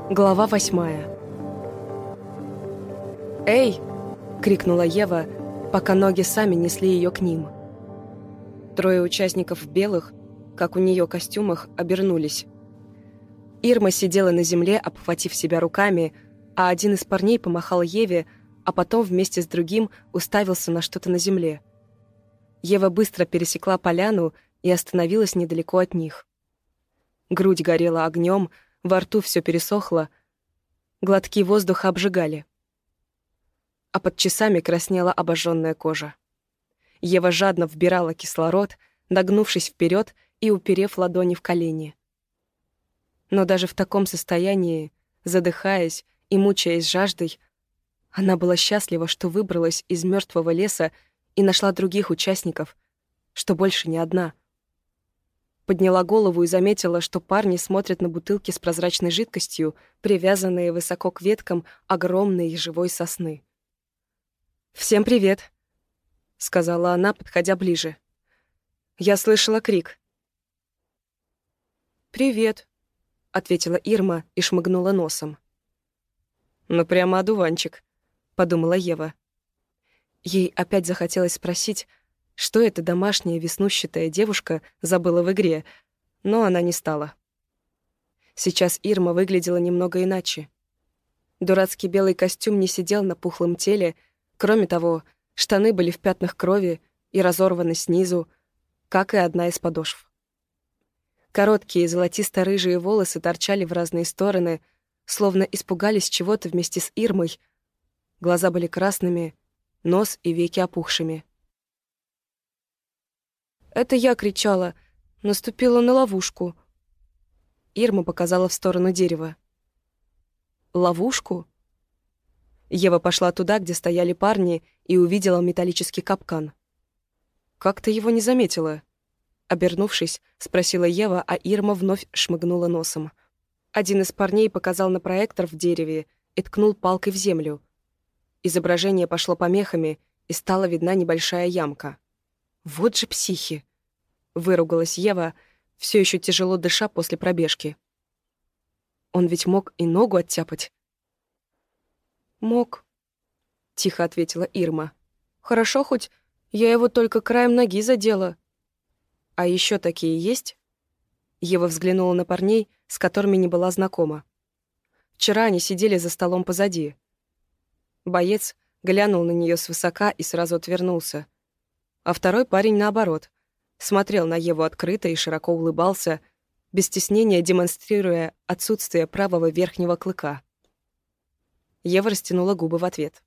Глава 8. «Эй!» — крикнула Ева, пока ноги сами несли ее к ним. Трое участников в белых, как у нее костюмах, обернулись. Ирма сидела на земле, обхватив себя руками, а один из парней помахал Еве, а потом вместе с другим уставился на что-то на земле. Ева быстро пересекла поляну и остановилась недалеко от них. Грудь горела огнем, во рту все пересохло, глотки воздуха обжигали. А под часами краснела обожженная кожа. Ева жадно вбирала кислород, нагнувшись вперед и уперев ладони в колени. Но даже в таком состоянии, задыхаясь и мучаясь жаждой, она была счастлива, что выбралась из мертвого леса и нашла других участников, что больше не одна. Подняла голову и заметила, что парни смотрят на бутылки с прозрачной жидкостью, привязанные высоко к веткам огромной живой сосны. «Всем привет», — сказала она, подходя ближе. «Я слышала крик». «Привет», — ответила Ирма и шмыгнула носом. «Ну прямо одуванчик», — подумала Ева. Ей опять захотелось спросить, что эта домашняя веснущатая девушка забыла в игре, но она не стала. Сейчас Ирма выглядела немного иначе. Дурацкий белый костюм не сидел на пухлом теле, кроме того, штаны были в пятнах крови и разорваны снизу, как и одна из подошв. Короткие золотисто-рыжие волосы торчали в разные стороны, словно испугались чего-то вместе с Ирмой. Глаза были красными, нос и веки опухшими. «Это я кричала. Наступила на ловушку». Ирма показала в сторону дерева. «Ловушку?» Ева пошла туда, где стояли парни, и увидела металлический капкан. «Как ты его не заметила?» Обернувшись, спросила Ева, а Ирма вновь шмыгнула носом. Один из парней показал на проектор в дереве и ткнул палкой в землю. Изображение пошло помехами, и стала видна небольшая ямка. «Вот же психи!» — выругалась Ева, все еще тяжело дыша после пробежки. «Он ведь мог и ногу оттяпать». «Мог», — тихо ответила Ирма. «Хорошо, хоть я его только краем ноги задела». «А еще такие есть?» Ева взглянула на парней, с которыми не была знакома. Вчера они сидели за столом позади. Боец глянул на нее свысока и сразу отвернулся. А второй парень, наоборот, смотрел на Еву открыто и широко улыбался, без стеснения демонстрируя отсутствие правого верхнего клыка. Ева растянула губы в ответ.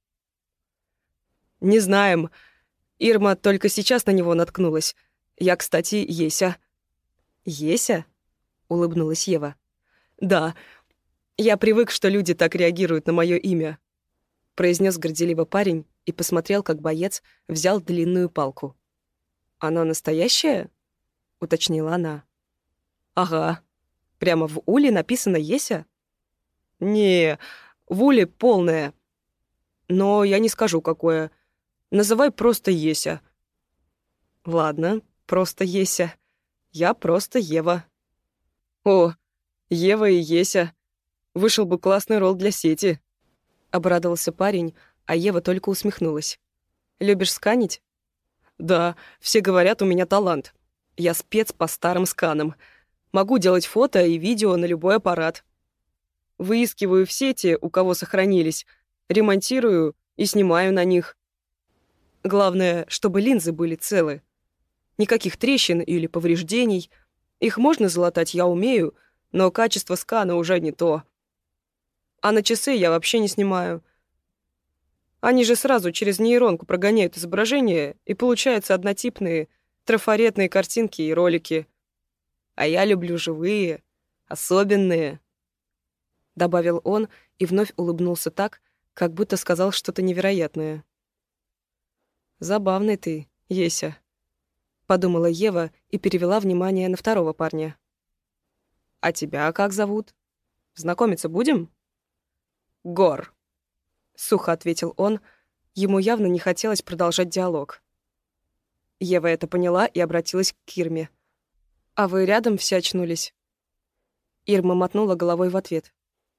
«Не знаем. Ирма только сейчас на него наткнулась. Я, кстати, Еся». «Еся?» — улыбнулась Ева. «Да. Я привык, что люди так реагируют на мое имя», — произнес горделиво парень и посмотрел, как боец взял длинную палку. «Она настоящая?» — уточнила она. «Ага. Прямо в уле написано «Еся»?» «Не, в уле полное. Но я не скажу, какое. Называй просто Еся». «Ладно, просто Еся. Я просто Ева». «О, Ева и Еся. Вышел бы классный ролл для сети», — обрадовался парень, а Ева только усмехнулась. «Любишь сканить?» «Да, все говорят, у меня талант. Я спец по старым сканам. Могу делать фото и видео на любой аппарат. Выискиваю в сети, у кого сохранились, ремонтирую и снимаю на них. Главное, чтобы линзы были целы. Никаких трещин или повреждений. Их можно залатать, я умею, но качество скана уже не то. А на часы я вообще не снимаю. Они же сразу через нейронку прогоняют изображения, и получаются однотипные трафаретные картинки и ролики. А я люблю живые, особенные», — добавил он и вновь улыбнулся так, как будто сказал что-то невероятное. «Забавный ты, Еся», — подумала Ева и перевела внимание на второго парня. «А тебя как зовут? Знакомиться будем?» «Гор», — сухо ответил он. Ему явно не хотелось продолжать диалог. Ева это поняла и обратилась к Ирме. «А вы рядом все очнулись?» Ирма мотнула головой в ответ.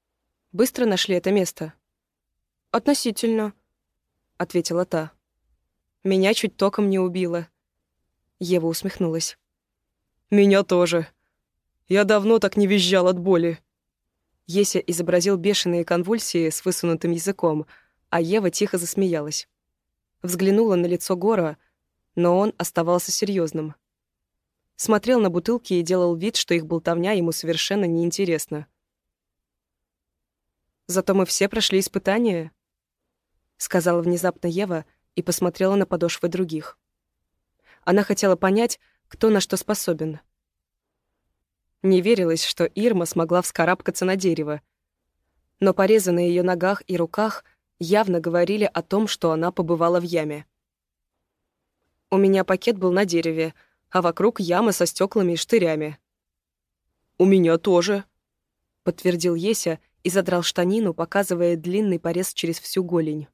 Быстро нашли это место?» «Относительно», — ответила та. «Меня чуть током не убило». Ева усмехнулась. «Меня тоже. Я давно так не визжал от боли». Еся изобразил бешеные конвульсии с высунутым языком, а Ева тихо засмеялась. Взглянула на лицо Гора, но он оставался серьезным. Смотрел на бутылки и делал вид, что их болтовня ему совершенно неинтересна. «Зато мы все прошли испытания», — сказала внезапно Ева и посмотрела на подошвы других. Она хотела понять, кто на что способен. Не верилось, что Ирма смогла вскарабкаться на дерево, но порезы на ее ногах и руках явно говорили о том, что она побывала в яме. «У меня пакет был на дереве, а вокруг яма со стеклами и штырями». «У меня тоже», — подтвердил Еся и задрал штанину, показывая длинный порез через всю голень.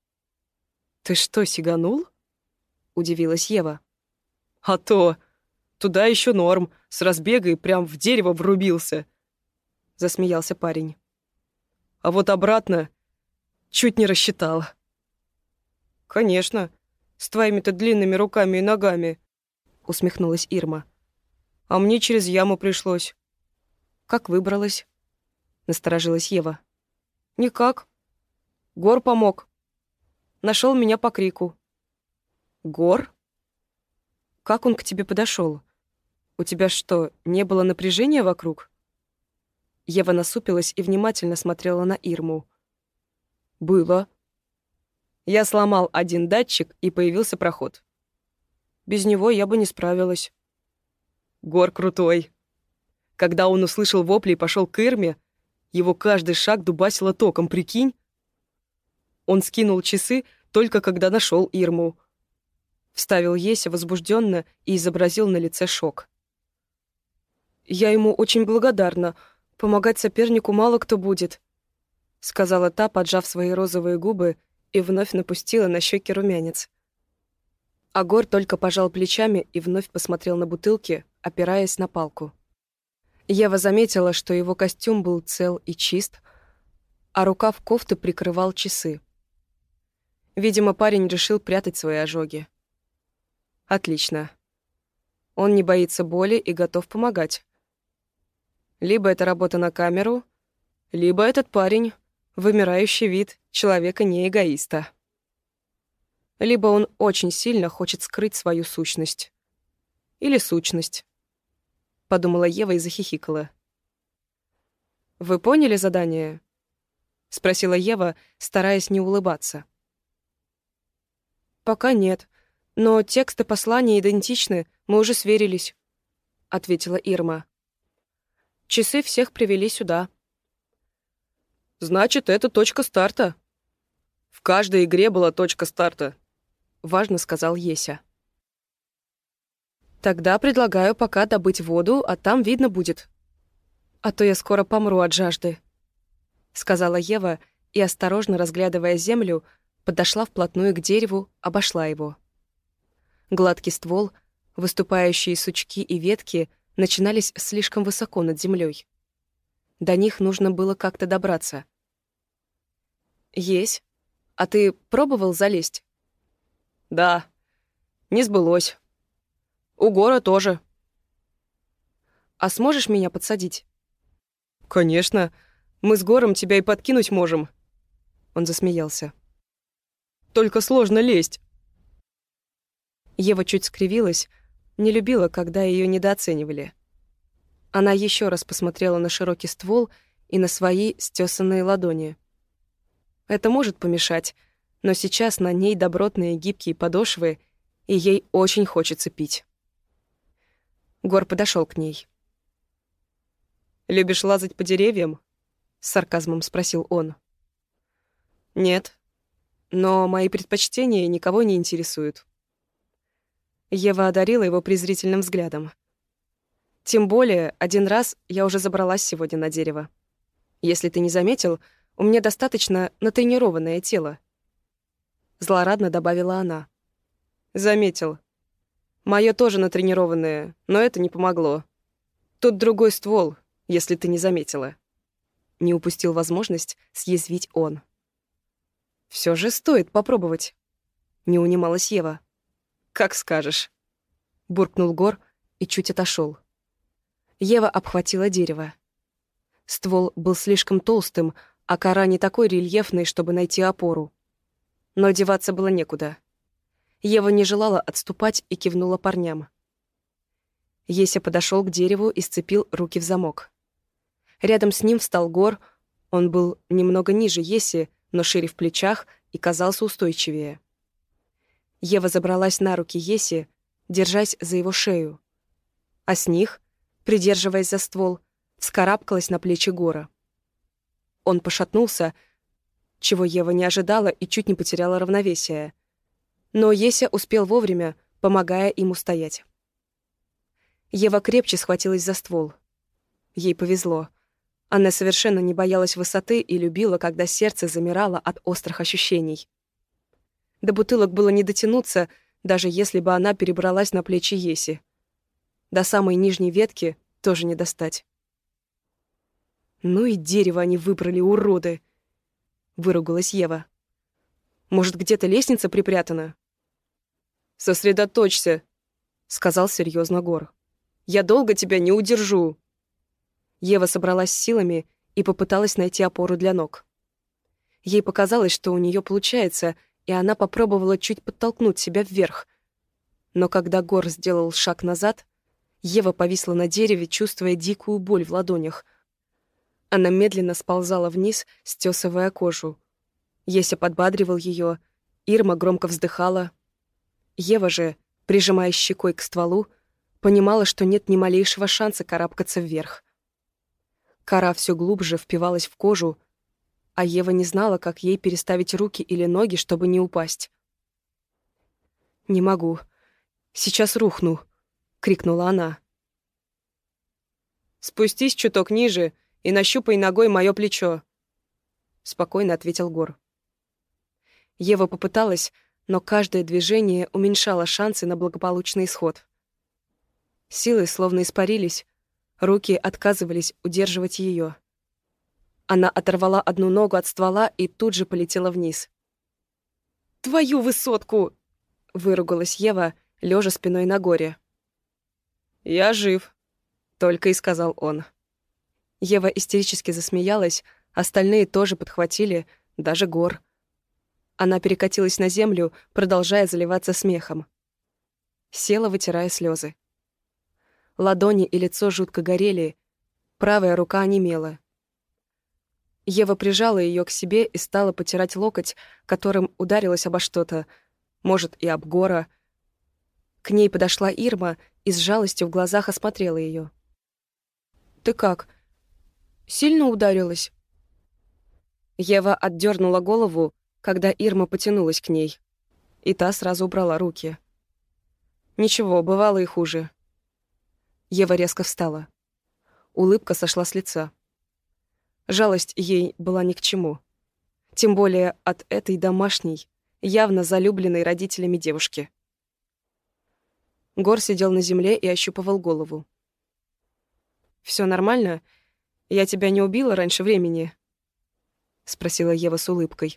«Ты что, сиганул?» — удивилась Ева. «А то! Туда еще норм, с разбега и прям в дерево врубился», — засмеялся парень. «А вот обратно чуть не рассчитал». «Конечно, с твоими-то длинными руками и ногами», — усмехнулась Ирма. «А мне через яму пришлось». «Как выбралась?» — насторожилась Ева. «Никак. Гор помог. Нашел меня по крику». «Гор? Как он к тебе подошел? У тебя что, не было напряжения вокруг?» Ева насупилась и внимательно смотрела на Ирму. «Было. Я сломал один датчик, и появился проход. Без него я бы не справилась». «Гор крутой. Когда он услышал вопли и пошел к Ирме, его каждый шаг дубасило током, прикинь? Он скинул часы только когда нашел Ирму». Вставил Еся возбужденно и изобразил на лице шок. «Я ему очень благодарна. Помогать сопернику мало кто будет», — сказала та, поджав свои розовые губы, и вновь напустила на щеки румянец. Агор только пожал плечами и вновь посмотрел на бутылки, опираясь на палку. Ева заметила, что его костюм был цел и чист, а рукав кофты прикрывал часы. Видимо, парень решил прятать свои ожоги. Отлично. Он не боится боли и готов помогать. Либо это работа на камеру, либо этот парень — вымирающий вид человека-не-эгоиста. Либо он очень сильно хочет скрыть свою сущность. Или сущность. Подумала Ева и захихикала. «Вы поняли задание?» — спросила Ева, стараясь не улыбаться. «Пока нет, но тексты послания идентичны, мы уже сверились», — ответила Ирма. «Часы всех привели сюда». «Значит, это точка старта». «В каждой игре была точка старта», — важно сказал Еся. «Тогда предлагаю пока добыть воду, а там видно будет. А то я скоро помру от жажды», — сказала Ева и, осторожно разглядывая землю, подошла вплотную к дереву, обошла его. Гладкий ствол, выступающие сучки и ветки начинались слишком высоко над землей. До них нужно было как-то добраться. «Есть. А ты пробовал залезть?» «Да. Не сбылось. У Гора тоже». «А сможешь меня подсадить?» «Конечно. Мы с Гором тебя и подкинуть можем». Он засмеялся. «Только сложно лезть». Ева чуть скривилась, не любила, когда ее недооценивали. Она еще раз посмотрела на широкий ствол и на свои стесанные ладони. Это может помешать, но сейчас на ней добротные гибкие подошвы, и ей очень хочется пить. Гор подошел к ней. «Любишь лазать по деревьям?» — с сарказмом спросил он. «Нет, но мои предпочтения никого не интересуют». Ева одарила его презрительным взглядом. «Тем более, один раз я уже забралась сегодня на дерево. Если ты не заметил, у меня достаточно натренированное тело». Злорадно добавила она. «Заметил. Моё тоже натренированное, но это не помогло. Тут другой ствол, если ты не заметила». Не упустил возможность съязвить он. Все же стоит попробовать. Не унималась Ева. «Как скажешь», — буркнул Гор и чуть отошел. Ева обхватила дерево. Ствол был слишком толстым, а кора не такой рельефной, чтобы найти опору. Но деваться было некуда. Ева не желала отступать и кивнула парням. Еся подошел к дереву и сцепил руки в замок. Рядом с ним встал Гор. Он был немного ниже Еси, но шире в плечах и казался устойчивее. Ева забралась на руки Еси, держась за его шею. А с них, придерживаясь за ствол, вскарабкалась на плечи Гора. Он пошатнулся, чего Ева не ожидала и чуть не потеряла равновесие. Но Еся успел вовремя, помогая ему стоять. Ева крепче схватилась за ствол. Ей повезло. Она совершенно не боялась высоты и любила, когда сердце замирало от острых ощущений. До бутылок было не дотянуться, даже если бы она перебралась на плечи Еси. До самой нижней ветки тоже не достать. «Ну и дерево они выбрали, уроды!» — выругалась Ева. «Может, где-то лестница припрятана?» «Сосредоточься», — сказал серьезно Гор. «Я долго тебя не удержу». Ева собралась с силами и попыталась найти опору для ног. Ей показалось, что у нее получается, и она попробовала чуть подтолкнуть себя вверх. Но когда Гор сделал шаг назад, Ева повисла на дереве, чувствуя дикую боль в ладонях. Она медленно сползала вниз, стесывая кожу. Еся подбадривал ее, Ирма громко вздыхала. Ева же, прижимая щекой к стволу, понимала, что нет ни малейшего шанса карабкаться вверх. Кора все глубже впивалась в кожу, а Ева не знала, как ей переставить руки или ноги, чтобы не упасть. «Не могу. Сейчас рухну», — крикнула она. «Спустись чуток ниже и нащупай ногой мое плечо», — спокойно ответил Гор. Ева попыталась, но каждое движение уменьшало шансы на благополучный исход. Силы словно испарились, руки отказывались удерживать ее. Она оторвала одну ногу от ствола и тут же полетела вниз. «Твою высотку!» — выругалась Ева, лежа спиной на Горе. «Я жив», — только и сказал он. Ева истерически засмеялась, остальные тоже подхватили, даже Гор. Она перекатилась на землю, продолжая заливаться смехом. Села, вытирая слезы. Ладони и лицо жутко горели, правая рука онемела. Ева прижала ее к себе и стала потирать локоть, которым ударилась обо что-то, может, и об Гора. К ней подошла Ирма и с жалостью в глазах осмотрела ее. «Ты как? Сильно ударилась?» Ева отдернула голову, когда Ирма потянулась к ней, и та сразу убрала руки. «Ничего, бывало и хуже». Ева резко встала. Улыбка сошла с лица. Жалость ей была ни к чему. Тем более от этой домашней, явно залюбленной родителями девушки. Гор сидел на земле и ощупывал голову. «Всё нормально? Я тебя не убила раньше времени?» — спросила Ева с улыбкой.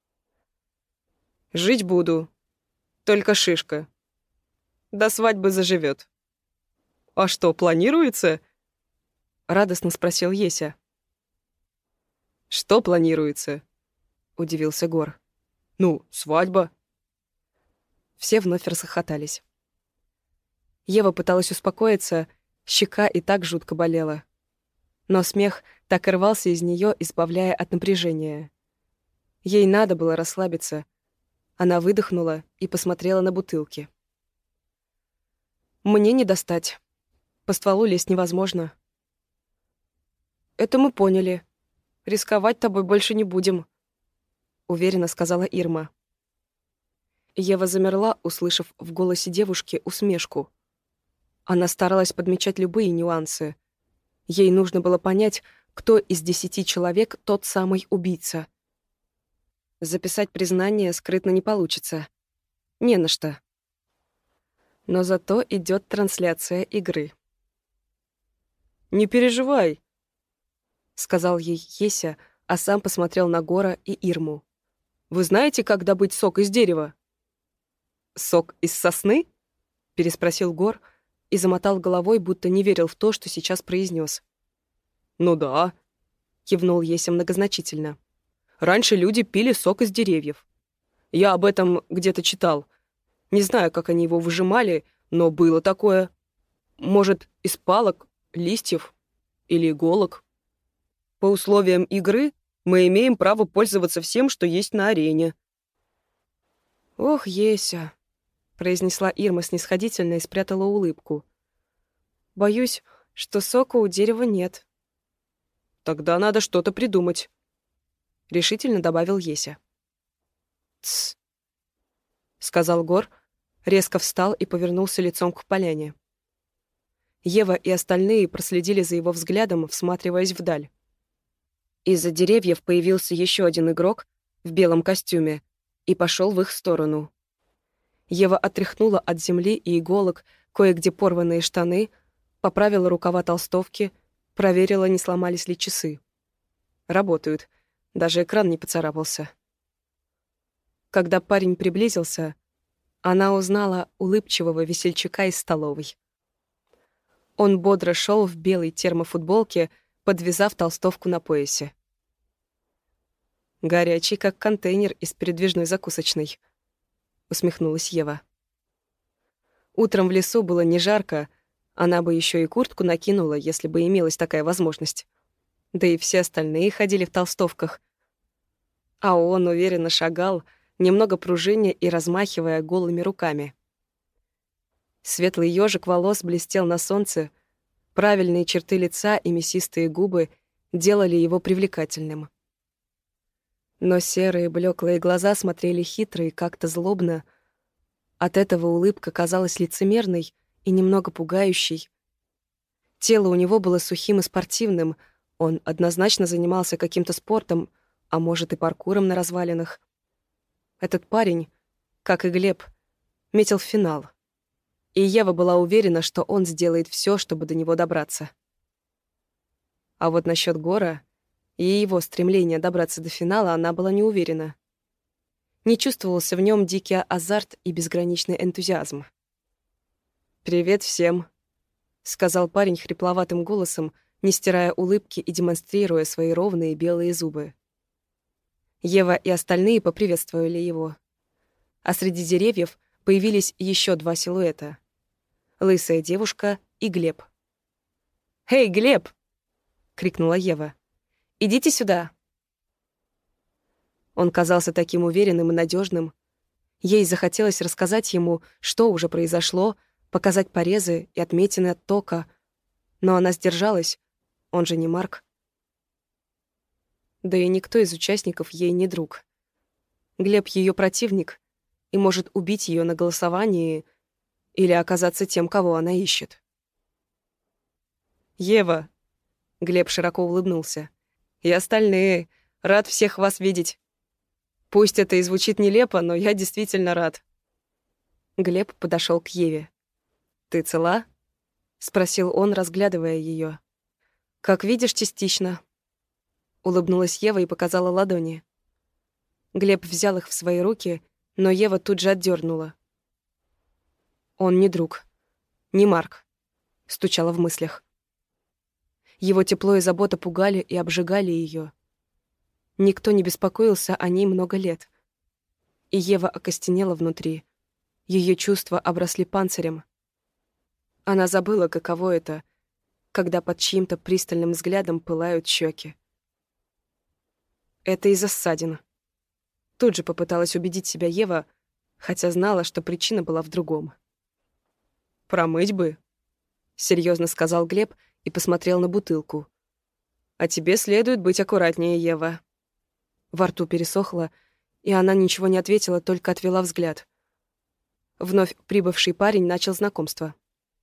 «Жить буду. Только шишка. До свадьбы заживет». «А что, планируется?» — радостно спросил Еся. «Что планируется?» — удивился Гор. «Ну, свадьба». Все вновь расхохотались. Ева пыталась успокоиться, щека и так жутко болела. Но смех так и рвался из нее, избавляя от напряжения. Ей надо было расслабиться. Она выдохнула и посмотрела на бутылки. «Мне не достать. По стволу лезть невозможно». «Это мы поняли. Рисковать тобой больше не будем», — уверенно сказала Ирма. Ева замерла, услышав в голосе девушки усмешку. Она старалась подмечать любые нюансы. Ей нужно было понять, кто из 10 человек тот самый убийца. Записать признание скрытно не получится. Не на что. Но зато идет трансляция игры. «Не переживай», — сказал ей Еся, а сам посмотрел на Гора и Ирму. «Вы знаете, как добыть сок из дерева?» «Сок из сосны?» — переспросил Гор и замотал головой, будто не верил в то, что сейчас произнес. «Ну да», — кивнул Еся многозначительно. «Раньше люди пили сок из деревьев. Я об этом где-то читал. Не знаю, как они его выжимали, но было такое. Может, из палок, листьев или иголок. По условиям игры мы имеем право пользоваться всем, что есть на арене». «Ох, Еся», — произнесла Ирма снисходительно и спрятала улыбку. «Боюсь, что сока у дерева нет». «Тогда надо что-то придумать», — решительно добавил Еся. «Тсс», — сказал Гор, резко встал и повернулся лицом к поляне. Ева и остальные проследили за его взглядом, всматриваясь вдаль. Из-за деревьев появился еще один игрок в белом костюме и пошел в их сторону. Ева отряхнула от земли и иголок кое-где порванные штаны, поправила рукава толстовки, проверила, не сломались ли часы. Работают. Даже экран не поцарапался. Когда парень приблизился, она узнала улыбчивого весельчака из столовой. Он бодро шел в белой термофутболке, подвязав толстовку на поясе. «Горячий, как контейнер из передвижной закусочной», — усмехнулась Ева. Утром в лесу было не жарко, она бы еще и куртку накинула, если бы имелась такая возможность. Да и все остальные ходили в толстовках. А он уверенно шагал, немного пружиня и размахивая голыми руками. Светлый ёжик волос блестел на солнце, правильные черты лица и мясистые губы делали его привлекательным. Но серые блеклые глаза смотрели хитро и как-то злобно. От этого улыбка казалась лицемерной и немного пугающей. Тело у него было сухим и спортивным, он однозначно занимался каким-то спортом, а может и паркуром на развалинах. Этот парень, как и Глеб, метил в финал. И Ева была уверена, что он сделает все, чтобы до него добраться. А вот насчет Гора и его стремления добраться до финала она была не уверена. Не чувствовался в нем дикий азарт и безграничный энтузиазм. «Привет всем», — сказал парень хрипловатым голосом, не стирая улыбки и демонстрируя свои ровные белые зубы. Ева и остальные поприветствовали его. А среди деревьев появились еще два силуэта — лысая девушка и Глеб. «Эй, Глеб!» — крикнула Ева. «Идите сюда!» Он казался таким уверенным и надежным. Ей захотелось рассказать ему, что уже произошло, показать порезы и отметины от тока. Но она сдержалась, он же не Марк. Да и никто из участников ей не друг. Глеб — ее противник и может убить ее на голосовании или оказаться тем, кого она ищет. «Ева!» — Глеб широко улыбнулся. «И остальные. Рад всех вас видеть. Пусть это и звучит нелепо, но я действительно рад». Глеб подошел к Еве. «Ты цела?» — спросил он, разглядывая ее. «Как видишь, частично». Улыбнулась Ева и показала ладони. Глеб взял их в свои руки, но Ева тут же отдернула. «Он не друг, не Марк», — стучала в мыслях. Его тепло и забота пугали и обжигали ее. Никто не беспокоился о ней много лет. И Ева окостенела внутри. Ее чувства обросли панцирем. Она забыла, каково это, когда под чьим-то пристальным взглядом пылают щеки. Это из-за ссадин. Тут же попыталась убедить себя Ева, хотя знала, что причина была в другом. «Промыть бы», — серьезно сказал Глеб и посмотрел на бутылку. «А тебе следует быть аккуратнее, Ева». Во рту пересохло, и она ничего не ответила, только отвела взгляд. Вновь прибывший парень начал знакомство.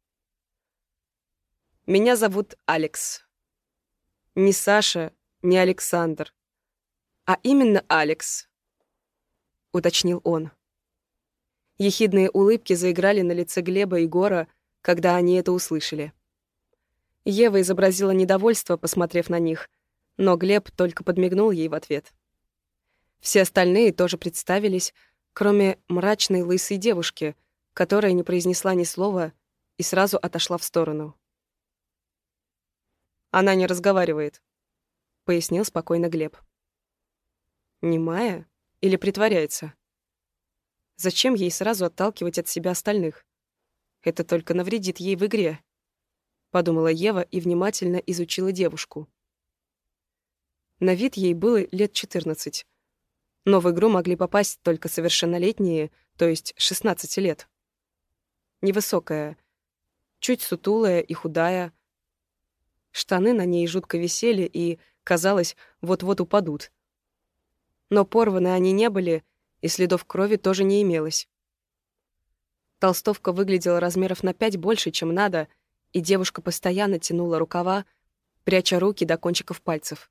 «Меня зовут Алекс. Не Саша, не Александр, а именно Алекс», — уточнил он. Ехидные улыбки заиграли на лице Глеба и Гора, когда они это услышали. Ева изобразила недовольство, посмотрев на них, но Глеб только подмигнул ей в ответ. Все остальные тоже представились, кроме мрачной лысой девушки, которая не произнесла ни слова и сразу отошла в сторону. «Она не разговаривает», — пояснил спокойно Глеб. Немая или притворяется? Зачем ей сразу отталкивать от себя остальных? Это только навредит ей в игре, подумала Ева и внимательно изучила девушку. На вид ей было лет 14, но в игру могли попасть только совершеннолетние, то есть 16 лет. Невысокая, чуть сутулая и худая. Штаны на ней жутко висели и, казалось, вот-вот упадут. Но порваны они не были, и следов крови тоже не имелось. Толстовка выглядела размеров на 5 больше, чем надо, и девушка постоянно тянула рукава, пряча руки до кончиков пальцев.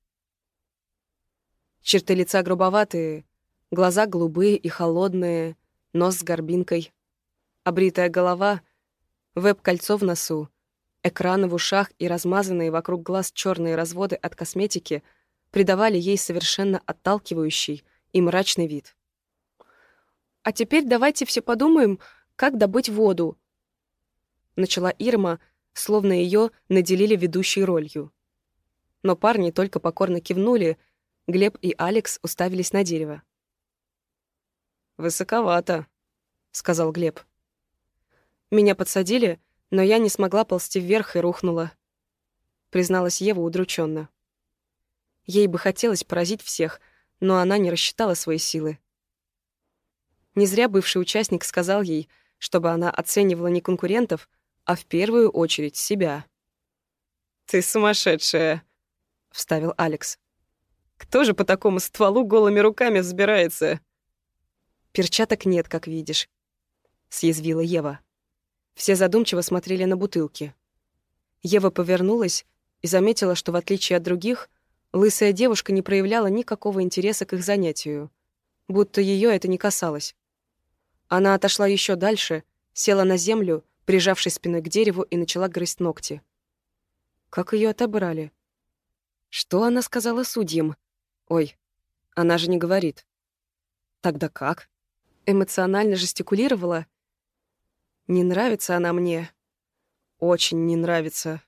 Черты лица грубоватые, глаза голубые и холодные, нос с горбинкой, обритая голова, веб-кольцо в носу, экраны в ушах и размазанные вокруг глаз черные разводы от косметики придавали ей совершенно отталкивающий и мрачный вид. «А теперь давайте все подумаем, как добыть воду», — начала Ирма, словно ее наделили ведущей ролью. Но парни только покорно кивнули, Глеб и Алекс уставились на дерево. «Высоковато», — сказал Глеб. «Меня подсадили, но я не смогла ползти вверх и рухнула», — призналась Ева удрученно. Ей бы хотелось поразить всех, но она не рассчитала свои силы. Не зря бывший участник сказал ей, чтобы она оценивала не конкурентов, а в первую очередь себя. «Ты сумасшедшая», — вставил Алекс. «Кто же по такому стволу голыми руками взбирается?» «Перчаток нет, как видишь», — съязвила Ева. Все задумчиво смотрели на бутылки. Ева повернулась и заметила, что, в отличие от других, лысая девушка не проявляла никакого интереса к их занятию, будто ее это не касалось. Она отошла еще дальше, села на землю, прижавшись спиной к дереву, и начала грызть ногти. Как ее отобрали? Что она сказала судьям? Ой, она же не говорит. Тогда как? Эмоционально жестикулировала? Не нравится она мне. Очень не нравится.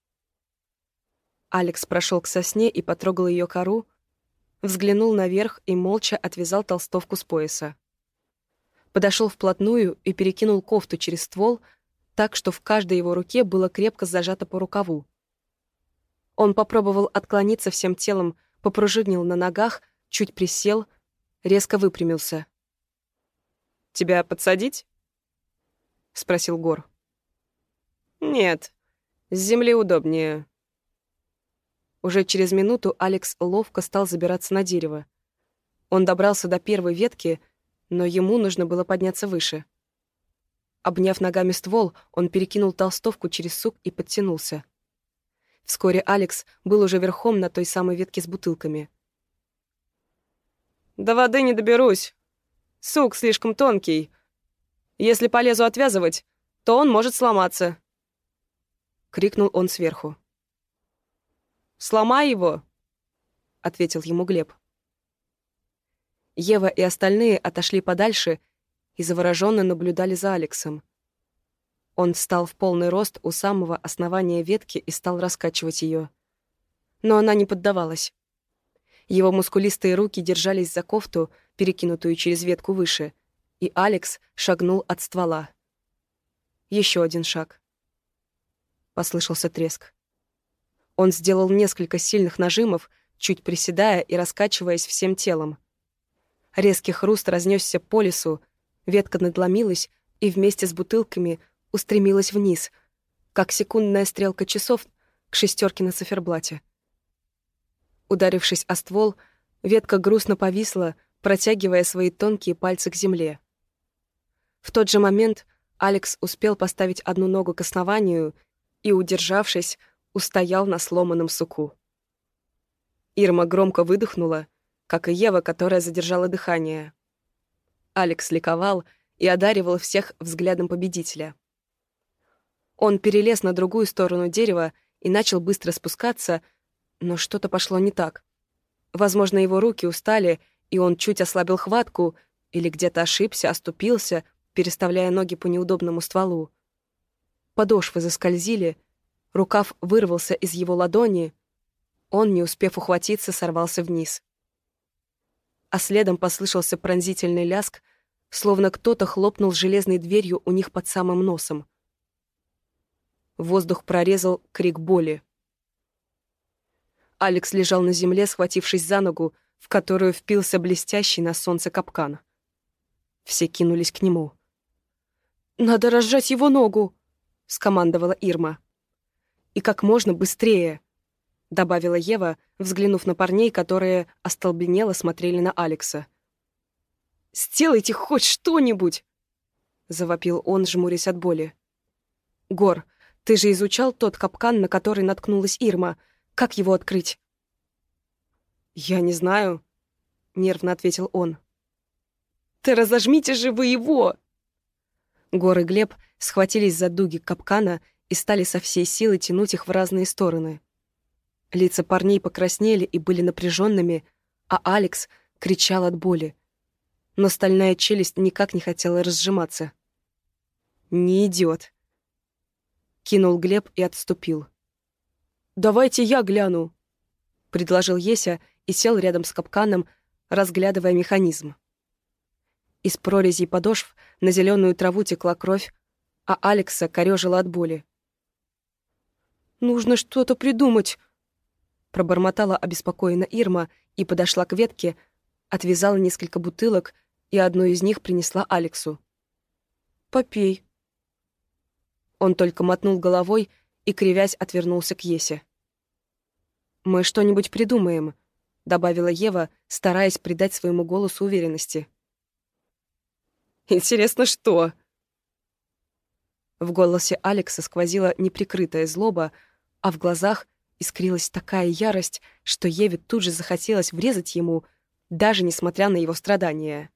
Алекс прошел к сосне и потрогал ее кору, взглянул наверх и молча отвязал толстовку с пояса. Подошел вплотную и перекинул кофту через ствол, так что в каждой его руке было крепко зажато по рукаву. Он попробовал отклониться всем телом, попружинил на ногах, чуть присел, резко выпрямился. «Тебя подсадить?» — спросил Гор. «Нет, с земли удобнее». Уже через минуту Алекс ловко стал забираться на дерево. Он добрался до первой ветки, но ему нужно было подняться выше. Обняв ногами ствол, он перекинул толстовку через сук и подтянулся. Вскоре Алекс был уже верхом на той самой ветке с бутылками. «До воды не доберусь. Сук слишком тонкий. Если полезу отвязывать, то он может сломаться», — крикнул он сверху. «Сломай его», — ответил ему Глеб. Ева и остальные отошли подальше и завороженно наблюдали за Алексом. Он встал в полный рост у самого основания ветки и стал раскачивать ее. Но она не поддавалась. Его мускулистые руки держались за кофту, перекинутую через ветку выше, и Алекс шагнул от ствола. Еще один шаг. Послышался треск. Он сделал несколько сильных нажимов, чуть приседая и раскачиваясь всем телом. Резкий хруст разнесся по лесу, ветка надломилась и вместе с бутылками устремилась вниз, как секундная стрелка часов к шестерке на циферблате. Ударившись о ствол, ветка грустно повисла, протягивая свои тонкие пальцы к земле. В тот же момент Алекс успел поставить одну ногу к основанию и, удержавшись, устоял на сломанном суку. Ирма громко выдохнула, как и Ева, которая задержала дыхание. Алекс ликовал и одаривал всех взглядом победителя. Он перелез на другую сторону дерева и начал быстро спускаться, Но что-то пошло не так. Возможно, его руки устали, и он чуть ослабил хватку, или где-то ошибся, оступился, переставляя ноги по неудобному стволу. Подошвы заскользили, рукав вырвался из его ладони, он, не успев ухватиться, сорвался вниз. А следом послышался пронзительный ляск, словно кто-то хлопнул железной дверью у них под самым носом. Воздух прорезал крик боли. Алекс лежал на земле, схватившись за ногу, в которую впился блестящий на солнце капкан. Все кинулись к нему. «Надо разжать его ногу!» — скомандовала Ирма. «И как можно быстрее!» — добавила Ева, взглянув на парней, которые остолбенело смотрели на Алекса. «Сделайте хоть что-нибудь!» — завопил он, жмурясь от боли. «Гор, ты же изучал тот капкан, на который наткнулась Ирма. Как его открыть?» «Я не знаю», — нервно ответил он. «Да разожмите же вы его!» Гор и Глеб схватились за дуги капкана и стали со всей силы тянуть их в разные стороны. Лица парней покраснели и были напряженными, а Алекс кричал от боли. Но стальная челюсть никак не хотела разжиматься. «Не идет», — кинул Глеб и отступил. «Давайте я гляну», — предложил Еся и сел рядом с капканом, разглядывая механизм. Из прорезей подошв на зеленую траву текла кровь, а Алекса корёжило от боли. «Нужно что-то придумать», — пробормотала обеспокоенно Ирма и подошла к ветке, отвязала несколько бутылок и одну из них принесла Алексу. «Попей». Он только мотнул головой и, кривясь, отвернулся к Есе. «Мы что-нибудь придумаем», — добавила Ева, стараясь придать своему голосу уверенности. «Интересно, что?» В голосе Алекса сквозила неприкрытая злоба, а в глазах искрилась такая ярость, что Еве тут же захотелось врезать ему, даже несмотря на его страдания.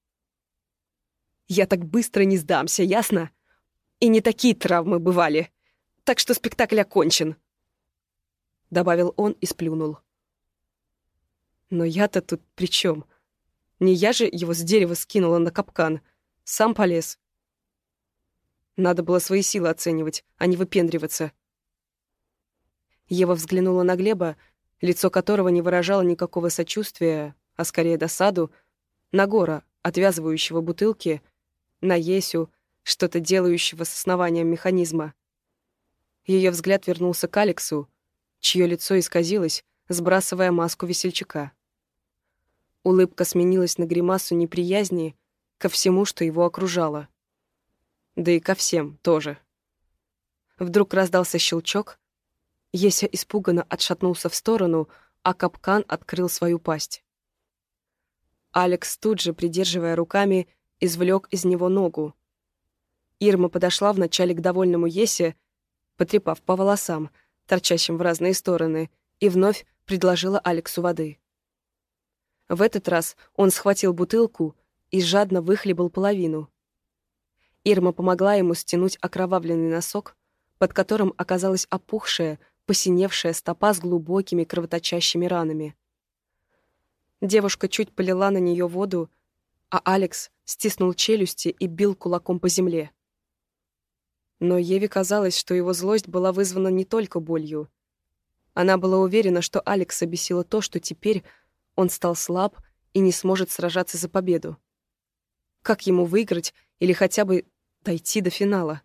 «Я так быстро не сдамся, ясно? И не такие травмы бывали, так что спектакль окончен», — добавил он и сплюнул. «Но я-то тут при чем? Не я же его с дерева скинула на капкан, сам полез. Надо было свои силы оценивать, а не выпендриваться». Ева взглянула на Глеба, лицо которого не выражало никакого сочувствия, а скорее досаду, на Гора, отвязывающего бутылки, на Есю, что-то делающего с основанием механизма. Ее взгляд вернулся к Алексу, чье лицо исказилось, сбрасывая маску весельчака. Улыбка сменилась на гримасу неприязни ко всему, что его окружало. Да и ко всем тоже. Вдруг раздался щелчок, Еся испуганно отшатнулся в сторону, а капкан открыл свою пасть. Алекс тут же, придерживая руками, извлек из него ногу. Ирма подошла вначале к довольному Есе, потрепав по волосам, торчащим в разные стороны, и вновь предложила Алексу воды. В этот раз он схватил бутылку и жадно выхлебал половину. Ирма помогла ему стянуть окровавленный носок, под которым оказалась опухшая, посиневшая стопа с глубокими кровоточащими ранами. Девушка чуть полила на нее воду, а Алекс стиснул челюсти и бил кулаком по земле. Но Еве казалось, что его злость была вызвана не только болью. Она была уверена, что Алекса бесило то, что теперь он стал слаб и не сможет сражаться за победу. Как ему выиграть или хотя бы дойти до финала?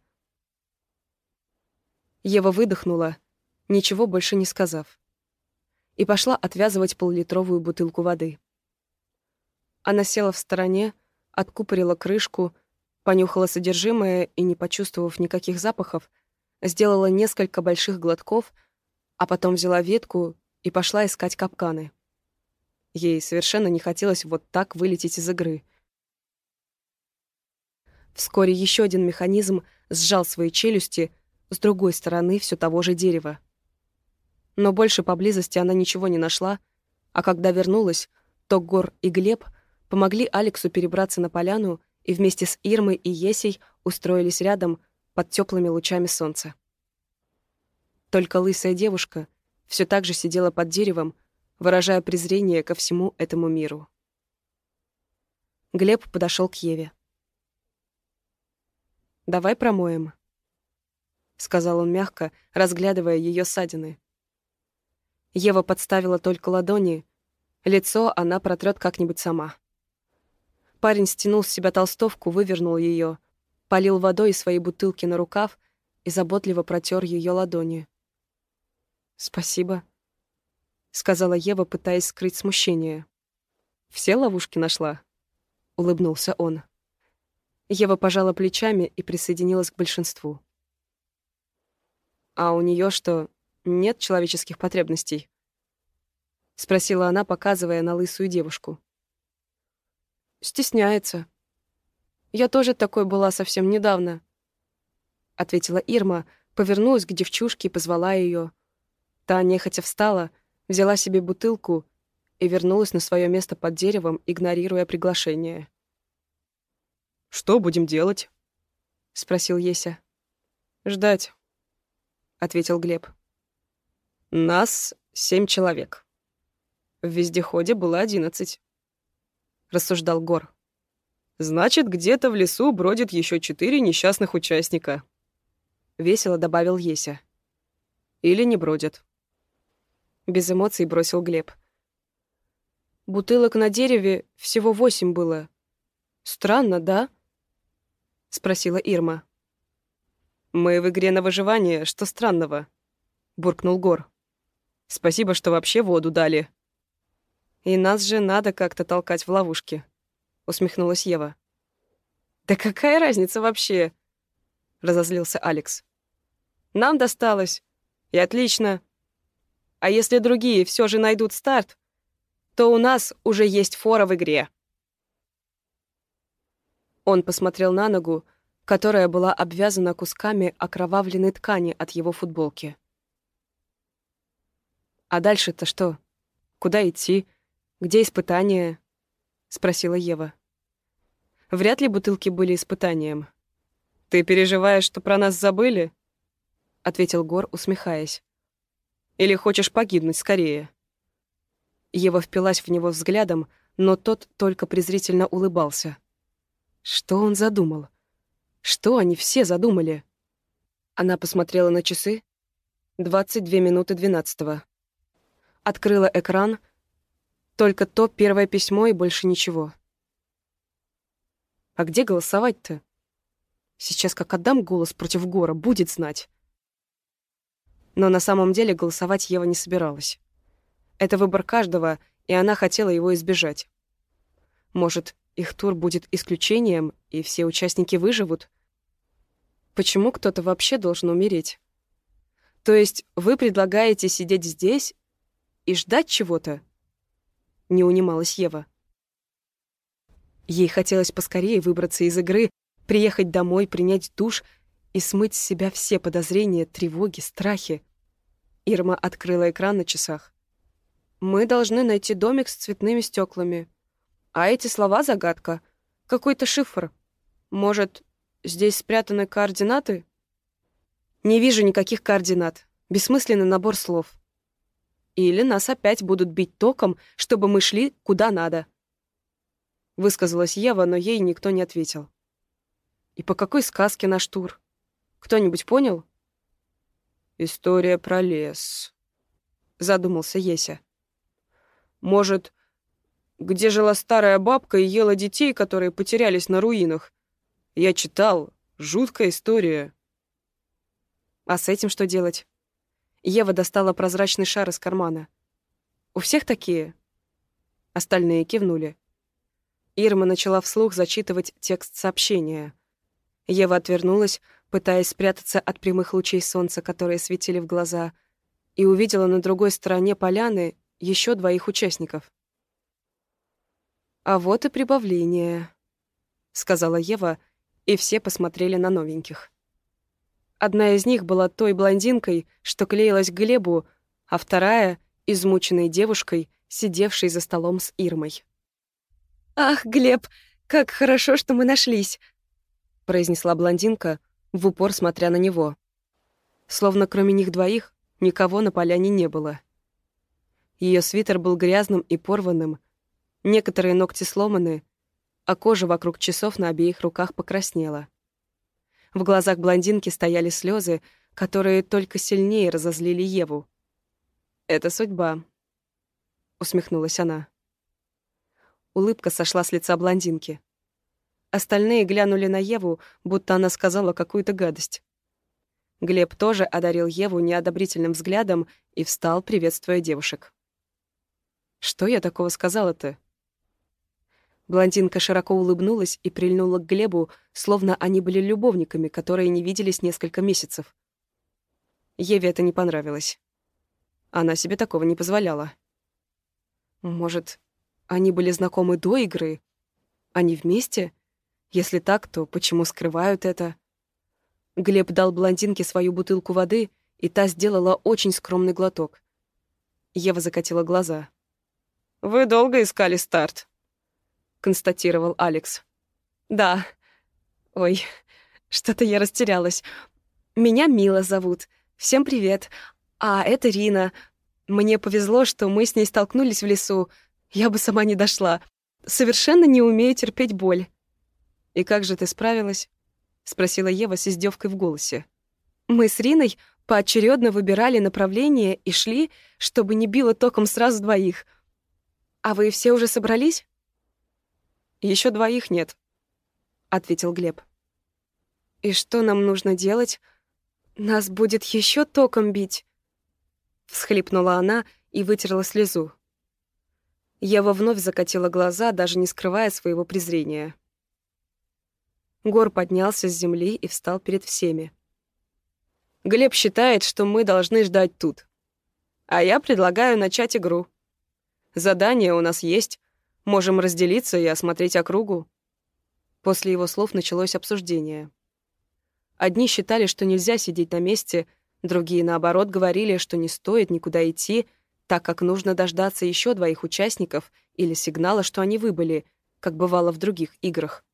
Ева выдохнула, ничего больше не сказав, и пошла отвязывать поллитровую бутылку воды. Она села в стороне, откупорила крышку, понюхала содержимое и, не почувствовав никаких запахов, сделала несколько больших глотков, а потом взяла ветку и пошла искать капканы. Ей совершенно не хотелось вот так вылететь из игры. Вскоре еще один механизм сжал свои челюсти с другой стороны все того же дерева. Но больше поблизости она ничего не нашла, а когда вернулась, то Гор и Глеб помогли Алексу перебраться на поляну и вместе с Ирмой и Есей устроились рядом под теплыми лучами солнца. Только лысая девушка все так же сидела под деревом, выражая презрение ко всему этому миру. Глеб подошел к Еве. «Давай промоем», — сказал он мягко, разглядывая ее ссадины. Ева подставила только ладони, лицо она протрет как-нибудь сама. Парень стянул с себя толстовку, вывернул ее, полил водой из своей бутылки на рукав и заботливо протер ее ладони. «Спасибо», — сказала Ева, пытаясь скрыть смущение. «Все ловушки нашла?» — улыбнулся он. Ева пожала плечами и присоединилась к большинству. «А у нее что, нет человеческих потребностей?» — спросила она, показывая на лысую девушку. «Стесняется. Я тоже такой была совсем недавно», — ответила Ирма, повернулась к девчушке и позвала ее. Та нехотя встала, взяла себе бутылку и вернулась на свое место под деревом, игнорируя приглашение. «Что будем делать?» — спросил Еся. «Ждать», — ответил Глеб. «Нас 7 человек. В вездеходе было 11», — рассуждал Гор. «Значит, где-то в лесу бродит еще 4 несчастных участника», — весело добавил Еся. «Или не бродят». Без эмоций бросил Глеб. «Бутылок на дереве всего 8 было. Странно, да?» — спросила Ирма. «Мы в игре на выживание, что странного?» — буркнул Гор. «Спасибо, что вообще воду дали». «И нас же надо как-то толкать в ловушки», — усмехнулась Ева. «Да какая разница вообще?» — разозлился Алекс. «Нам досталось. И отлично. А если другие все же найдут старт, то у нас уже есть фора в игре». Он посмотрел на ногу, которая была обвязана кусками окровавленной ткани от его футболки. «А дальше-то что? Куда идти? Где испытания?» — спросила Ева. «Вряд ли бутылки были испытанием». «Ты переживаешь, что про нас забыли?» — ответил Гор, усмехаясь. «Или хочешь погибнуть скорее?» Ева впилась в него взглядом, но тот только презрительно улыбался. Что он задумал? Что они все задумали? Она посмотрела на часы. 22 минуты 12-го. Открыла экран. Только то первое письмо и больше ничего. А где голосовать-то? Сейчас как отдам голос против Гора, будет знать. Но на самом деле голосовать Ева не собиралась. Это выбор каждого, и она хотела его избежать. Может, их тур будет исключением, и все участники выживут? Почему кто-то вообще должен умереть? То есть вы предлагаете сидеть здесь и ждать чего-то? Не унималась Ева. Ей хотелось поскорее выбраться из игры, приехать домой, принять душ и смыть с себя все подозрения, тревоги, страхи. Ирма открыла экран на часах. «Мы должны найти домик с цветными стеклами. А эти слова — загадка. Какой-то шифр. Может, здесь спрятаны координаты?» «Не вижу никаких координат. Бессмысленный набор слов. Или нас опять будут бить током, чтобы мы шли куда надо». Высказалась Ева, но ей никто не ответил. «И по какой сказке наш тур? Кто-нибудь понял?» «История про лес», — задумался Еся. «Может, где жила старая бабка и ела детей, которые потерялись на руинах? Я читал. Жуткая история». «А с этим что делать?» Ева достала прозрачный шар из кармана. «У всех такие?» Остальные кивнули. Ирма начала вслух зачитывать текст сообщения. Ева отвернулась, пытаясь спрятаться от прямых лучей солнца, которые светили в глаза, и увидела на другой стороне поляны еще 2 участников. «А вот и прибавление», — сказала Ева, и все посмотрели на новеньких. Одна из них была той блондинкой, что клеилась к Глебу, а вторая — измученной девушкой, сидевшей за столом с Ирмой. «Ах, Глеб, как хорошо, что мы нашлись», — произнесла блондинка, в упор смотря на него. Словно кроме них двоих никого на поляне не было. Ее свитер был грязным и порванным, некоторые ногти сломаны, а кожа вокруг часов на обеих руках покраснела. В глазах блондинки стояли слезы, которые только сильнее разозлили Еву. «Это судьба», — усмехнулась она. Улыбка сошла с лица блондинки. Остальные глянули на Еву, будто она сказала какую-то гадость. Глеб тоже одарил Еву неодобрительным взглядом и встал, приветствуя девушек. «Что я такого сказала-то?» Блондинка широко улыбнулась и прильнула к Глебу, словно они были любовниками, которые не виделись несколько месяцев. Еве это не понравилось. Она себе такого не позволяла. Может, они были знакомы до игры? Они вместе? Если так, то почему скрывают это? Глеб дал блондинке свою бутылку воды, и та сделала очень скромный глоток. Ева закатила глаза. «Вы долго искали старт?» — констатировал Алекс. «Да. Ой, что-то я растерялась. Меня Мила зовут. Всем привет. А это Рина. Мне повезло, что мы с ней столкнулись в лесу. Я бы сама не дошла. Совершенно не умею терпеть боль». «И как же ты справилась?» — спросила Ева с издевкой в голосе. «Мы с Риной поочередно выбирали направление и шли, чтобы не било током сразу двоих. А вы все уже собрались?» Еще двоих нет», — ответил Глеб. «И что нам нужно делать? Нас будет еще током бить?» Всхлипнула она и вытерла слезу. Ева вновь закатила глаза, даже не скрывая своего презрения. Гор поднялся с земли и встал перед всеми. «Глеб считает, что мы должны ждать тут. А я предлагаю начать игру. Задание у нас есть. Можем разделиться и осмотреть округу». После его слов началось обсуждение. Одни считали, что нельзя сидеть на месте, другие, наоборот, говорили, что не стоит никуда идти, так как нужно дождаться еще двоих участников или сигнала, что они выбыли, как бывало в других играх.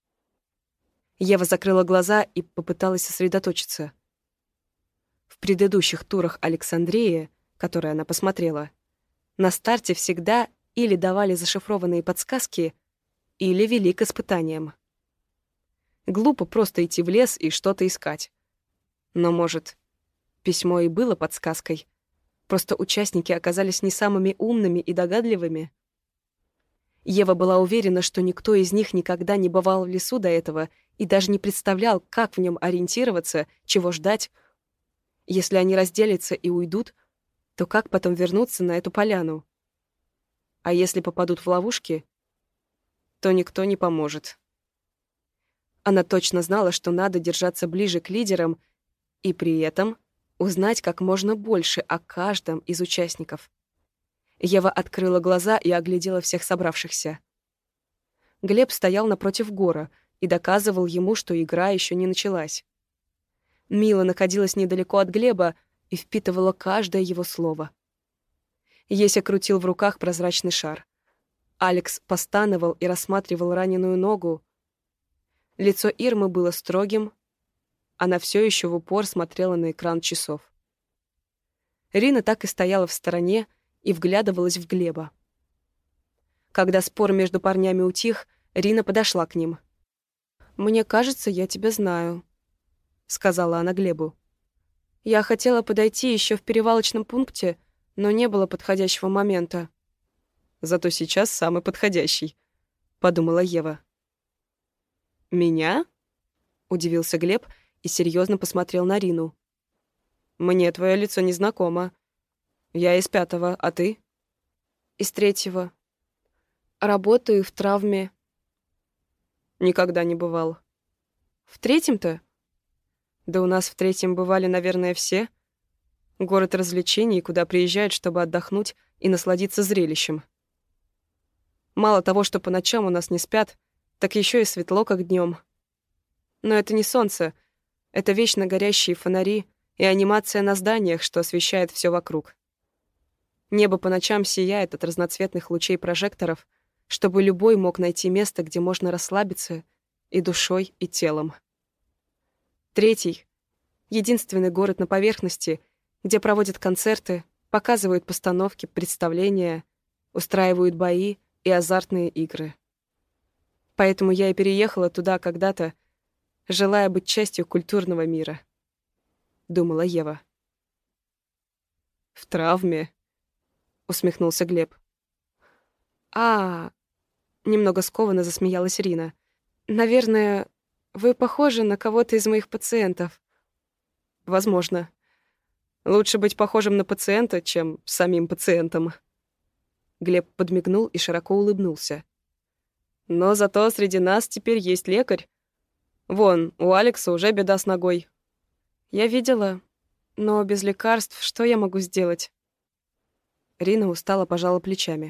Ева закрыла глаза и попыталась сосредоточиться. В предыдущих турах Александрии, которые она посмотрела, на старте всегда или давали зашифрованные подсказки, или вели к испытаниям. Глупо просто идти в лес и что-то искать. Но, может, письмо и было подсказкой, просто участники оказались не самыми умными и догадливыми. Ева была уверена, что никто из них никогда не бывал в лесу до этого и даже не представлял, как в нем ориентироваться, чего ждать. Если они разделятся и уйдут, то как потом вернуться на эту поляну? А если попадут в ловушки, то никто не поможет. Она точно знала, что надо держаться ближе к лидерам и при этом узнать как можно больше о каждом из участников. Ева открыла глаза и оглядела всех собравшихся. Глеб стоял напротив Гора и доказывал ему, что игра еще не началась. Мила находилась недалеко от Глеба и впитывала каждое его слово. Еся крутил в руках прозрачный шар. Алекс постановал и рассматривал раненую ногу. Лицо Ирмы было строгим. Она все еще в упор смотрела на экран часов. Рина так и стояла в стороне и вглядывалась в Глеба. Когда спор между парнями утих, Рина подошла к ним. «Мне кажется, я тебя знаю», — сказала она Глебу. «Я хотела подойти еще в перевалочном пункте, но не было подходящего момента». «Зато сейчас самый подходящий», — подумала Ева. «Меня?» — удивился Глеб и серьезно посмотрел на Рину. «Мне твое лицо незнакомо. Я из 5-го, а ты?» «Из 3-го. Работаю в травме». «Никогда не бывал». «В 3-м-то?» «Да у нас в 3-м бывали, наверное, все. Город развлечений, куда приезжают, чтобы отдохнуть и насладиться зрелищем. Мало того, что по ночам у нас не спят, так еще и светло, как днем. Но это не солнце, это вечно горящие фонари и анимация на зданиях, что освещает все вокруг. Небо по ночам сияет от разноцветных лучей прожекторов, чтобы любой мог найти место, где можно расслабиться и душой, и телом. 3-й — единственный город на поверхности, где проводят концерты, Показывают постановки, представления, устраивают бои и азартные игры. Поэтому я и переехала туда когда-то, желая быть частью культурного мира, думала Ева. В травме, усмехнулся Глеб. Немного скованно засмеялась Рина. Наверное, вы похожи на кого-то из моих пациентов. Возможно. Лучше быть похожим на пациента, чем самим пациентом. Глеб подмигнул и широко улыбнулся. Но зато среди нас теперь есть лекарь. Вон, у Алекса уже беда с ногой. Я видела, но без лекарств что я могу сделать? Рина устало пожала плечами.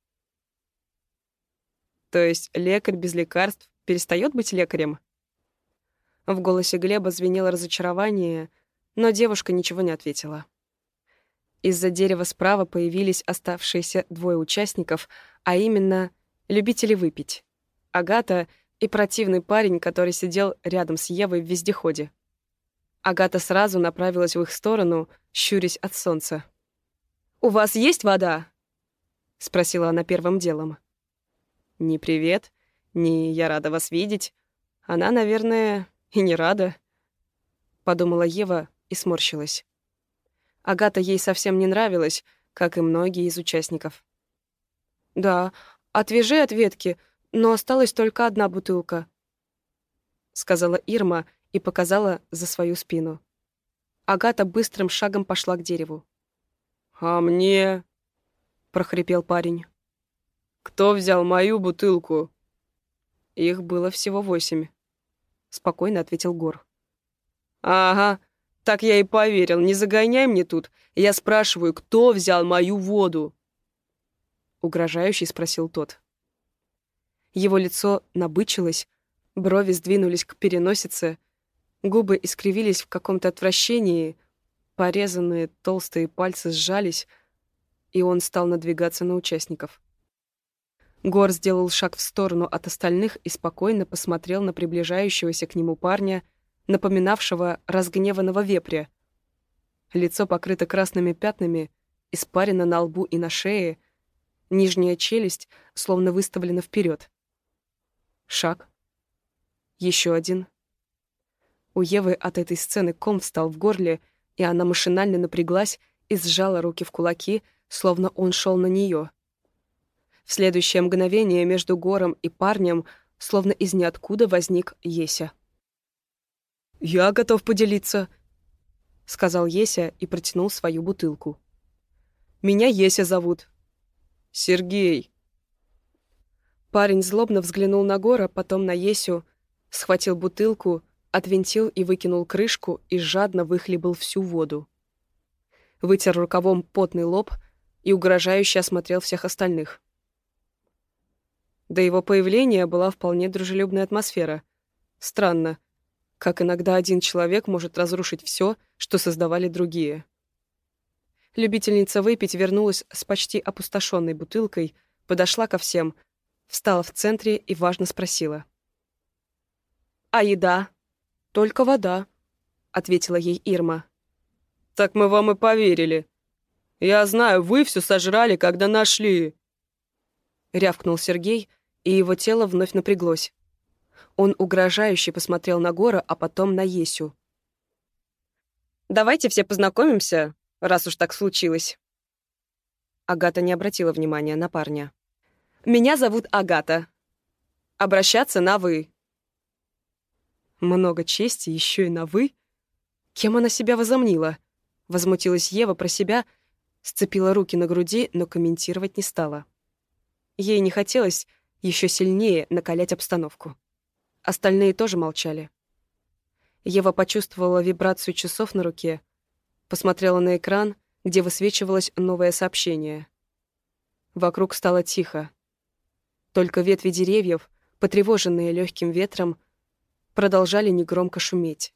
То есть лекарь без лекарств перестает быть лекарем? В голосе Глеба звенело разочарование, но девушка ничего не ответила. Из-за дерева справа появились оставшиеся двое участников, а именно любители выпить. Агата и противный парень, который сидел рядом с Евой в вездеходе. Агата сразу направилась в их сторону, щурясь от солнца. «У вас есть вода?» — спросила она первым делом. «Ни привет, ни я рада вас видеть. Она, наверное, и не рада», — подумала Ева и сморщилась. Агата ей совсем не нравилась, как и многие из участников. «Да, отвяжи от ветки, но осталась только одна бутылка», — сказала Ирма и показала за свою спину. Агата быстрым шагом пошла к дереву. «А мне?» — прохрипел парень. «Кто взял мою бутылку?» «Их было всего 8», — спокойно ответил Гор. «Ага, так я и поверил. Не загоняй мне тут. Я спрашиваю, кто взял мою воду?» Угрожающий спросил тот. Его лицо набычилось, брови сдвинулись к переносице, губы искривились в каком-то отвращении, порезанные толстые пальцы сжались, и он стал надвигаться на участников. Гор сделал шаг в сторону от остальных и спокойно посмотрел на приближающегося к нему парня, напоминавшего разгневанного вепря. Лицо покрыто красными пятнами, испарина на лбу и на шее, нижняя челюсть словно выставлена вперед. Шаг. Еще один. У Евы от этой сцены ком встал в горле, и она машинально напряглась и сжала руки в кулаки, словно он шел на нее. В следующее мгновение между Гором и парнем словно из ниоткуда возник Еся. «Я готов поделиться», — сказал Еся и протянул свою бутылку. «Меня Еся зовут». «Сергей». Парень злобно взглянул на Гора, потом на Есю, схватил бутылку, отвинтил и выкинул крышку и жадно выхлебал всю воду. Вытер рукавом потный лоб и угрожающе осмотрел всех остальных. До его появления была вполне дружелюбная атмосфера. Странно, как иногда один человек может разрушить все, что создавали другие. Любительница выпить вернулась с почти опустошенной бутылкой, подошла ко всем, встала в центре и важно спросила. «А еда?» «Только вода», — ответила ей Ирма. «Так мы вам и поверили. Я знаю, вы все сожрали, когда нашли», — рявкнул Сергей, и его тело вновь напряглось. Он угрожающе посмотрел на Гора, а потом на Есю. «Давайте все познакомимся, раз уж так случилось». Агата не обратила внимания на парня. «Меня зовут Агата. Обращаться на «вы». Много чести, еще и на «вы». Кем она себя возомнила? Возмутилась Ева про себя, сцепила руки на груди, но комментировать не стала. Ей не хотелось еще сильнее накалять обстановку. Остальные тоже молчали. Ева почувствовала вибрацию часов на руке, посмотрела на экран, где высвечивалось новое сообщение. Вокруг стало тихо. Только ветви деревьев, потревоженные легким ветром, продолжали негромко шуметь.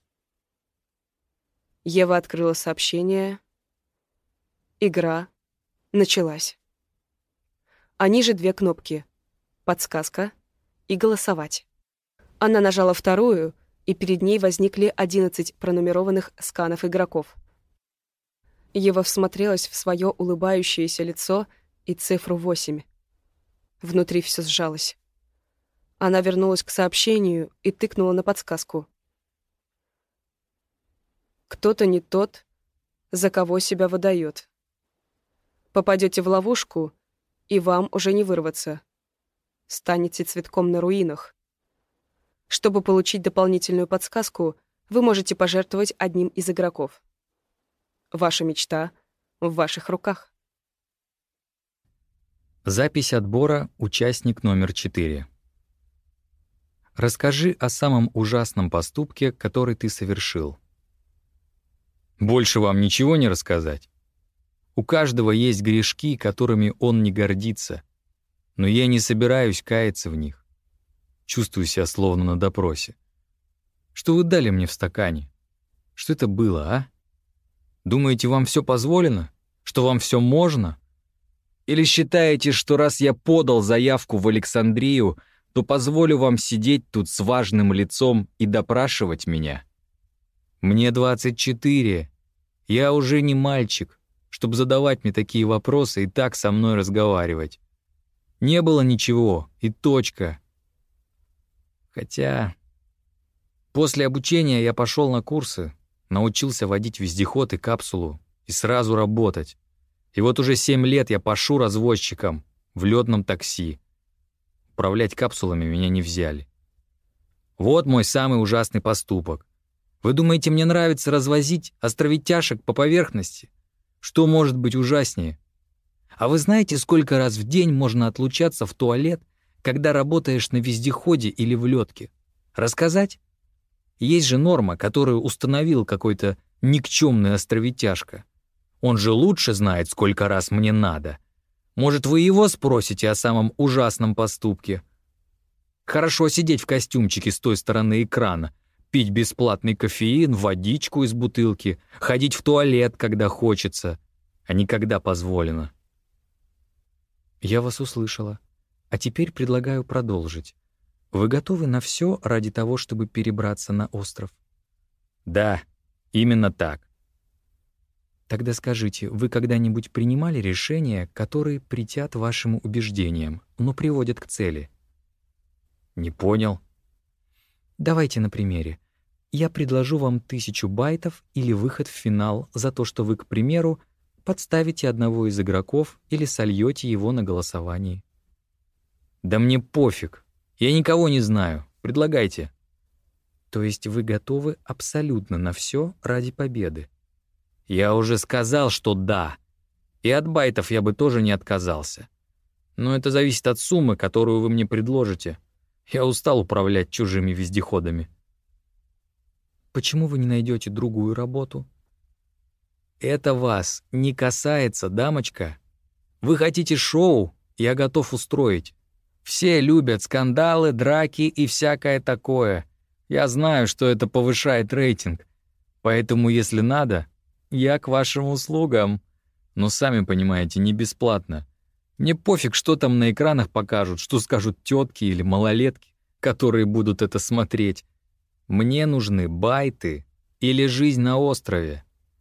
Ева открыла сообщение. Игра началась. А ниже 2 кнопки — подсказка и голосовать. Она нажала вторую, и перед ней возникли 11 пронумерованных сканов игроков. Ева всмотрелась в свое улыбающееся лицо и цифру 8. Внутри все сжалось. Она вернулась к сообщению и тыкнула на подсказку. Кто-то не тот, за кого себя выдает. Попадете в ловушку, и вам уже не вырваться. Станете цветком на руинах. Чтобы получить дополнительную подсказку, вы можете пожертвовать одним из игроков. Ваша мечта в ваших руках. Запись отбора, участник номер 4. Расскажи о самом ужасном поступке, который ты совершил. Больше вам ничего не рассказать? У каждого есть грешки, которыми он не гордится, но я не собираюсь каяться в них. Чувствую себя словно на допросе. Что вы дали мне в стакане? Что это было, а? Думаете, вам все позволено? Что вам все можно? Или считаете, что раз я подал заявку в Александрию, то позволю вам сидеть тут с важным лицом и допрашивать меня? Мне 24. Я уже не мальчик, чтобы задавать мне такие вопросы и так со мной разговаривать. Не было ничего, и точка. Хотя после обучения я пошел на курсы, научился водить вездеход и капсулу и сразу работать. И вот уже 7 лет я пашу развозчиком в лётном такси. Управлять капсулами меня не взяли. Вот мой самый ужасный поступок. Вы думаете, мне нравится развозить островитяшек по поверхности? Что может быть ужаснее? А вы знаете, сколько раз в день можно отлучаться в туалет, когда работаешь на вездеходе или в лётке? Рассказать? Есть же норма, которую установил какой-то никчемный островитяшка. Он же лучше знает, сколько раз мне надо. Может, вы его спросите о самом ужасном поступке? Хорошо сидеть в костюмчике с той стороны экрана, пить бесплатный кофеин, водичку из бутылки, ходить в туалет, когда хочется, а не когда позволено. Я вас услышала. А теперь предлагаю продолжить. Вы готовы на все ради того, чтобы перебраться на остров? Да, именно так. Тогда скажите, вы когда-нибудь принимали решения, которые претят вашим убеждениям, но приводят к цели? Не понял. Давайте на примере. Я предложу вам 1000 байтов или выход в финал за то, что вы, к примеру, подставите одного из игроков или сольете его на голосовании. Да мне пофиг. Я никого не знаю. Предлагайте. То есть вы готовы абсолютно на все ради победы? Я уже сказал, что да. И от байтов я бы тоже не отказался. Но это зависит от суммы, которую вы мне предложите. Я устал управлять чужими вездеходами. Почему вы не найдете другую работу? Это вас не касается, дамочка. Вы хотите шоу? Я готов устроить. Все любят скандалы, драки и всякое такое. Я знаю, что это повышает рейтинг. Поэтому, если надо, я к вашим услугам. Но сами понимаете, не бесплатно. Мне пофиг, что там на экранах покажут, что скажут тетки или малолетки, которые будут это смотреть. Мне нужны байты или жизнь на острове.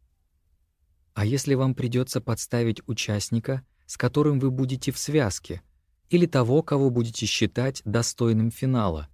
А если вам придется подставить участника, с которым вы будете в связке, или того, кого будете считать достойным финала?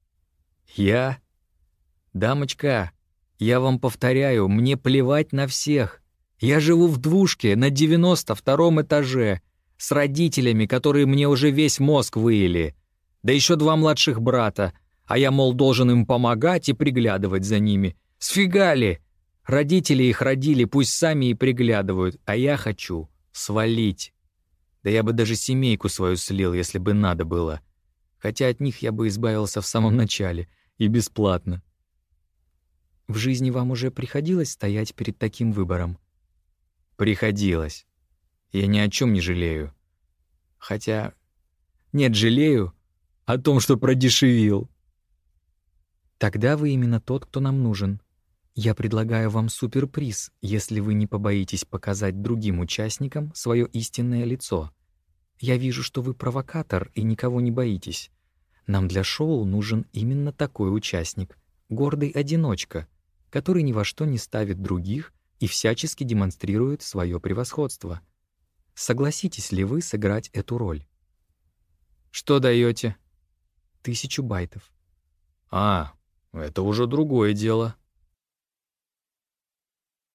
Я? Дамочка, я вам повторяю, мне плевать на всех. Я живу в двушке на 92-м этаже с родителями, которые мне уже весь мозг выели. Да еще 2 младших брата, а я, мол, должен им помогать и приглядывать за ними. Сфига ли? Родители их родили, пусть сами и приглядывают, а я хочу свалить. Да я бы даже семейку свою слил, если бы надо было. Хотя от них я бы избавился в самом начале и бесплатно. В жизни вам уже приходилось стоять перед таким выбором? Приходилось. Я ни о чем не жалею. Хотя... Нет, жалею о том, что продешевил. Тогда вы именно тот, кто нам нужен. Я предлагаю вам суперприз, если вы не побоитесь показать другим участникам свое истинное лицо. Я вижу, что вы провокатор и никого не боитесь. Нам для шоу нужен именно такой участник, гордый одиночка, который ни во что не ставит других и всячески демонстрирует свое превосходство. Согласитесь ли вы сыграть эту роль? Что даете? 1000 байтов. А, это уже другое дело.